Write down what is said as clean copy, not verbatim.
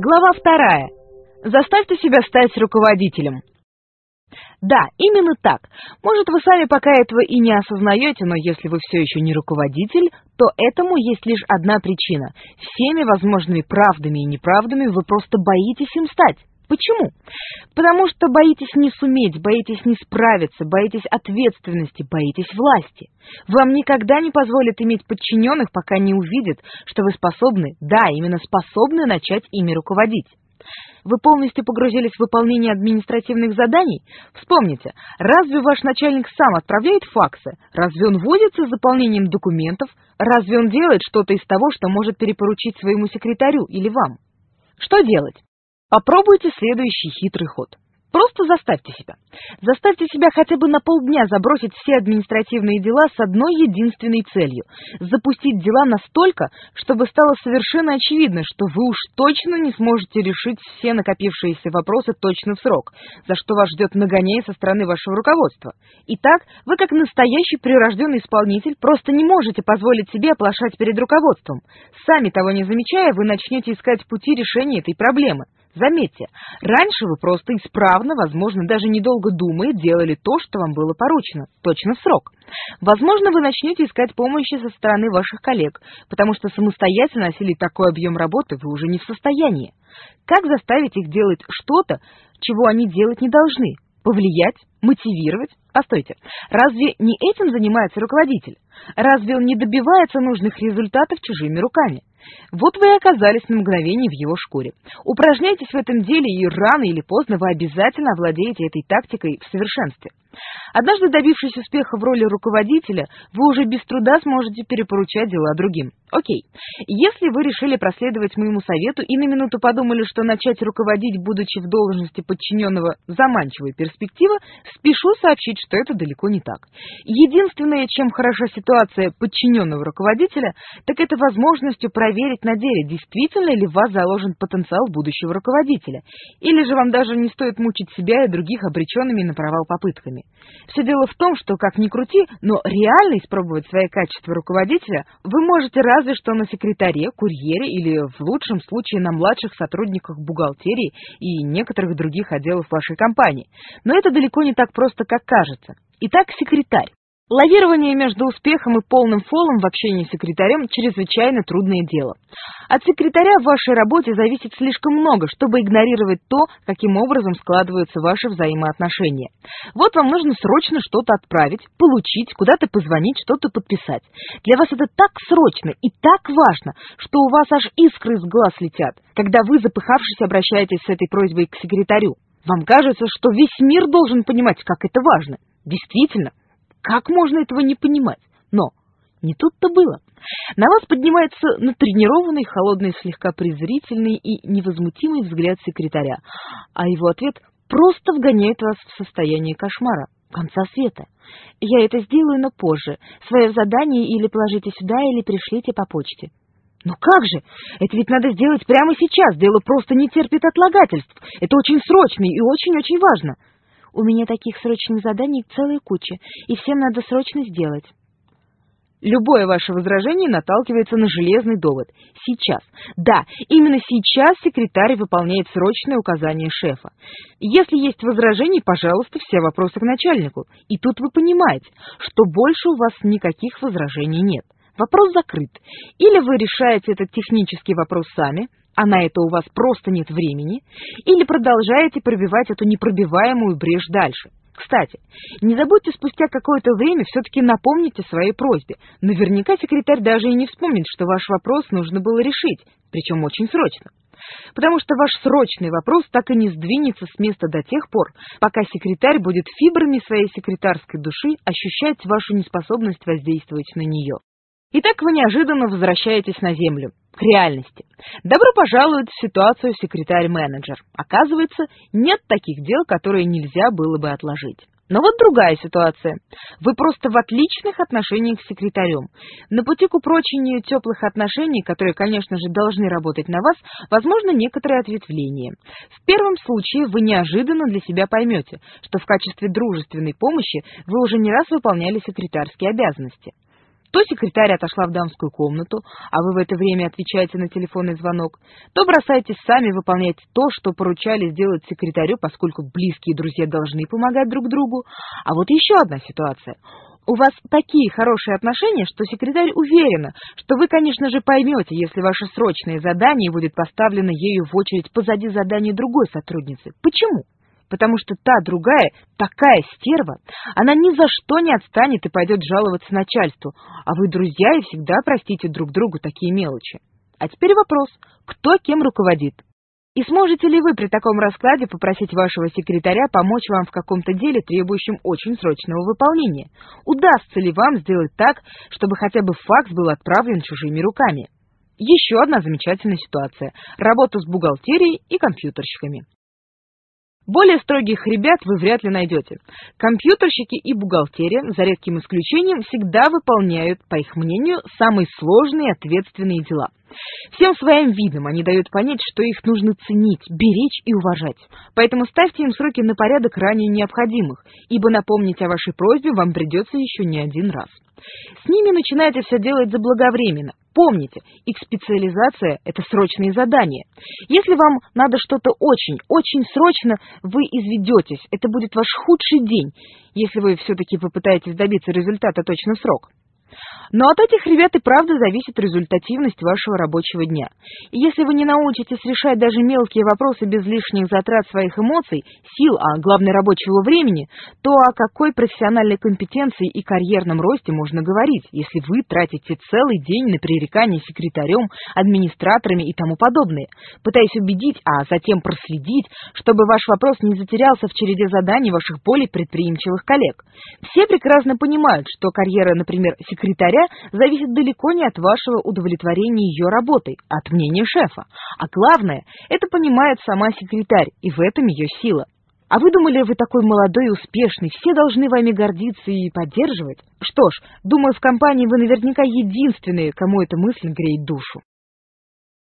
Глава 2. Заставьте себя стать руководителем. Да, именно так. Может, вы сами пока этого и не осознаете, но если вы все еще не руководитель, то этому есть лишь одна причина. Всеми возможными правдами и неправдами вы просто боитесь им стать. Почему? Потому что боитесь не суметь, боитесь не справиться, боитесь ответственности, боитесь власти. Вам никогда не позволят иметь подчиненных, пока не увидят, что вы способны, да, именно способны начать ими руководить. Вы полностью погрузились в выполнение административных заданий? Вспомните, разве ваш начальник сам отправляет факсы? Разве он возится с заполнением документов? Разве он делает что-то из того, что может перепоручить своему секретарю или вам? Что делать? Попробуйте следующий хитрый ход. Просто заставьте себя. Заставьте себя хотя бы на полдня забросить все административные дела с одной единственной целью – запустить дела настолько, чтобы стало совершенно очевидно, что вы уж точно не сможете решить все накопившиеся вопросы точно в срок, за что вас ждет нагоняй со стороны вашего руководства. Итак, вы как настоящий прирожденный исполнитель просто не можете позволить себе оплошать перед руководством. Сами того не замечая, вы начнете искать пути решения этой проблемы. Заметьте, раньше вы просто исправно, возможно, даже недолго думая, делали то, что вам было поручено, точно в срок. Возможно, вы начнете искать помощи со стороны ваших коллег, потому что самостоятельно осилить такой объем работы вы уже не в состоянии. Как заставить их делать что-то, чего они делать не должны? Повлиять? Мотивировать? Постойте, разве не этим занимается руководитель? Разве он не добивается нужных результатов чужими руками? Вот вы и оказались на мгновение в его шкуре. Упражняйтесь в этом деле, и рано или поздно вы обязательно овладеете этой тактикой в совершенстве. Однажды добившись успеха в роли руководителя, вы уже без труда сможете перепоручать дела другим. Окей, если вы решили проследовать моему совету и на минуту подумали, что начать руководить, будучи в должности подчиненного, заманчивая перспектива, спешу сообщить, что это далеко не так. Единственное, чем хороша ситуация подчиненного руководителя, так это возможностью проверить на деле, действительно ли в вас заложен потенциал будущего руководителя, или же вам даже не стоит мучить себя и других обреченными на провал попытками. Все дело в том, что, как ни крути, но реально испробовать свои качества руководителя вы можете разве что на секретаре, курьере или, в лучшем случае, на младших сотрудниках бухгалтерии и некоторых других отделов вашей компании. Но это далеко не так просто, как кажется. Итак, секретарь. Лавирование между успехом и полным фолом в общении с секретарем – чрезвычайно трудное дело. От секретаря в вашей работе зависит слишком много, чтобы игнорировать то, каким образом складываются ваши взаимоотношения. Вот вам нужно срочно что-то отправить, получить, куда-то позвонить, что-то подписать. Для вас это так срочно и так важно, что у вас аж искры из глаз летят, когда вы, запыхавшись, обращаетесь с этой просьбой к секретарю. Вам кажется, что весь мир должен понимать, как это важно. Действительно. Как можно этого не понимать? Но не тут-то было. На вас поднимается натренированный, холодный, слегка презрительный и невозмутимый взгляд секретаря, а его ответ просто вгоняет вас в состояние кошмара, конца света. Я это сделаю, но позже. Свое задание или положите сюда, или пришлите по почте. Но как же? Это ведь надо сделать прямо сейчас. Дело просто не терпит отлагательств. Это очень срочно и очень-очень важно. У меня таких срочных заданий целая куча, и всем надо срочно сделать. Любое ваше возражение наталкивается на железный довод. Сейчас. Да, именно сейчас секретарь выполняет срочное указание шефа. Если есть возражения, пожалуйста, все вопросы к начальнику. И тут вы понимаете, что больше у вас никаких возражений нет. Вопрос закрыт. Или вы решаете этот технический вопрос сами, а на это у вас просто нет времени, или продолжаете пробивать эту непробиваемую брешь дальше. Кстати, не забудьте спустя какое-то время все-таки напомнить о своей просьбе. Наверняка секретарь даже и не вспомнит, что ваш вопрос нужно было решить, причем очень срочно. Потому что ваш срочный вопрос так и не сдвинется с места до тех пор, пока секретарь будет фибрами своей секретарской души ощущать вашу неспособность воздействовать на нее. Итак, вы неожиданно возвращаетесь на землю, к реальности. Добро пожаловать в ситуацию секретарь-менеджер. Оказывается, нет таких дел, которые нельзя было бы отложить. Но вот другая ситуация. Вы просто в отличных отношениях с секретарем. На пути к упрочению теплых отношений, которые, конечно же, должны работать на вас, возможно некоторые ответвления. В первом случае вы неожиданно для себя поймете, что в качестве дружественной помощи вы уже не раз выполняли секретарские обязанности. то секретарь отошла в дамскую комнату, а вы в это время отвечаете на телефонный звонок, то бросаетесь сами выполнять то, что поручали сделать секретарю, поскольку близкие друзья должны помогать друг другу. А вот еще одна ситуация. У вас такие хорошие отношения, что секретарь уверена, что вы, конечно же, поймете, если ваше срочное задание будет поставлено ею в очередь позади задания другой сотрудницы. Почему? Потому что та другая такая стерва, она ни за что не отстанет и пойдет жаловаться начальству, а вы друзья и всегда простите друг другу такие мелочи. А теперь вопрос, кто кем руководит? И сможете ли вы при таком раскладе попросить вашего секретаря помочь вам в каком-то деле, требующем очень срочного выполнения? Удастся ли вам сделать так, чтобы хотя бы факс был отправлен чужими руками? Еще одна замечательная ситуация – работа с бухгалтерией и компьютерщиками. Более строгих ребят вы вряд ли найдете. Компьютерщики и бухгалтерия, за редким исключением, всегда выполняют, по их мнению, самые сложные и ответственные дела. Всем своим видом они дают понять, что их нужно ценить, беречь и уважать. Поэтому ставьте им сроки на порядок ранее необходимых, ибо напомнить о вашей просьбе вам придется еще не один раз. С ними начинайте все делать заблаговременно. Помните, их специализация – это срочные задания. Если вам надо что-то очень срочно, вы изведетесь. Это будет ваш худший день, если вы все-таки попытаетесь добиться результата точно в срок. Но от этих ребят и правда зависит результативность вашего рабочего дня. И если вы не научитесь решать даже мелкие вопросы без лишних затрат своих эмоций, сил, а главное рабочего времени, то о какой профессиональной компетенции и карьерном росте можно говорить, если вы тратите целый день на пререкание секретарем, администраторами и тому подобное, пытаясь убедить, а затем проследить, чтобы ваш вопрос не затерялся в череде заданий ваших более предприимчивых коллег. Все прекрасно понимают, что карьера, например, секретаря, зависит далеко не от вашего удовлетворения ее работой, а от мнения шефа. А главное, это понимает сама секретарь, и в этом ее сила. А вы думали, вы такой молодой и успешный, все должны вами гордиться и поддерживать? Что ж, думаю, в компании вы наверняка единственные, кому эта мысль греет душу.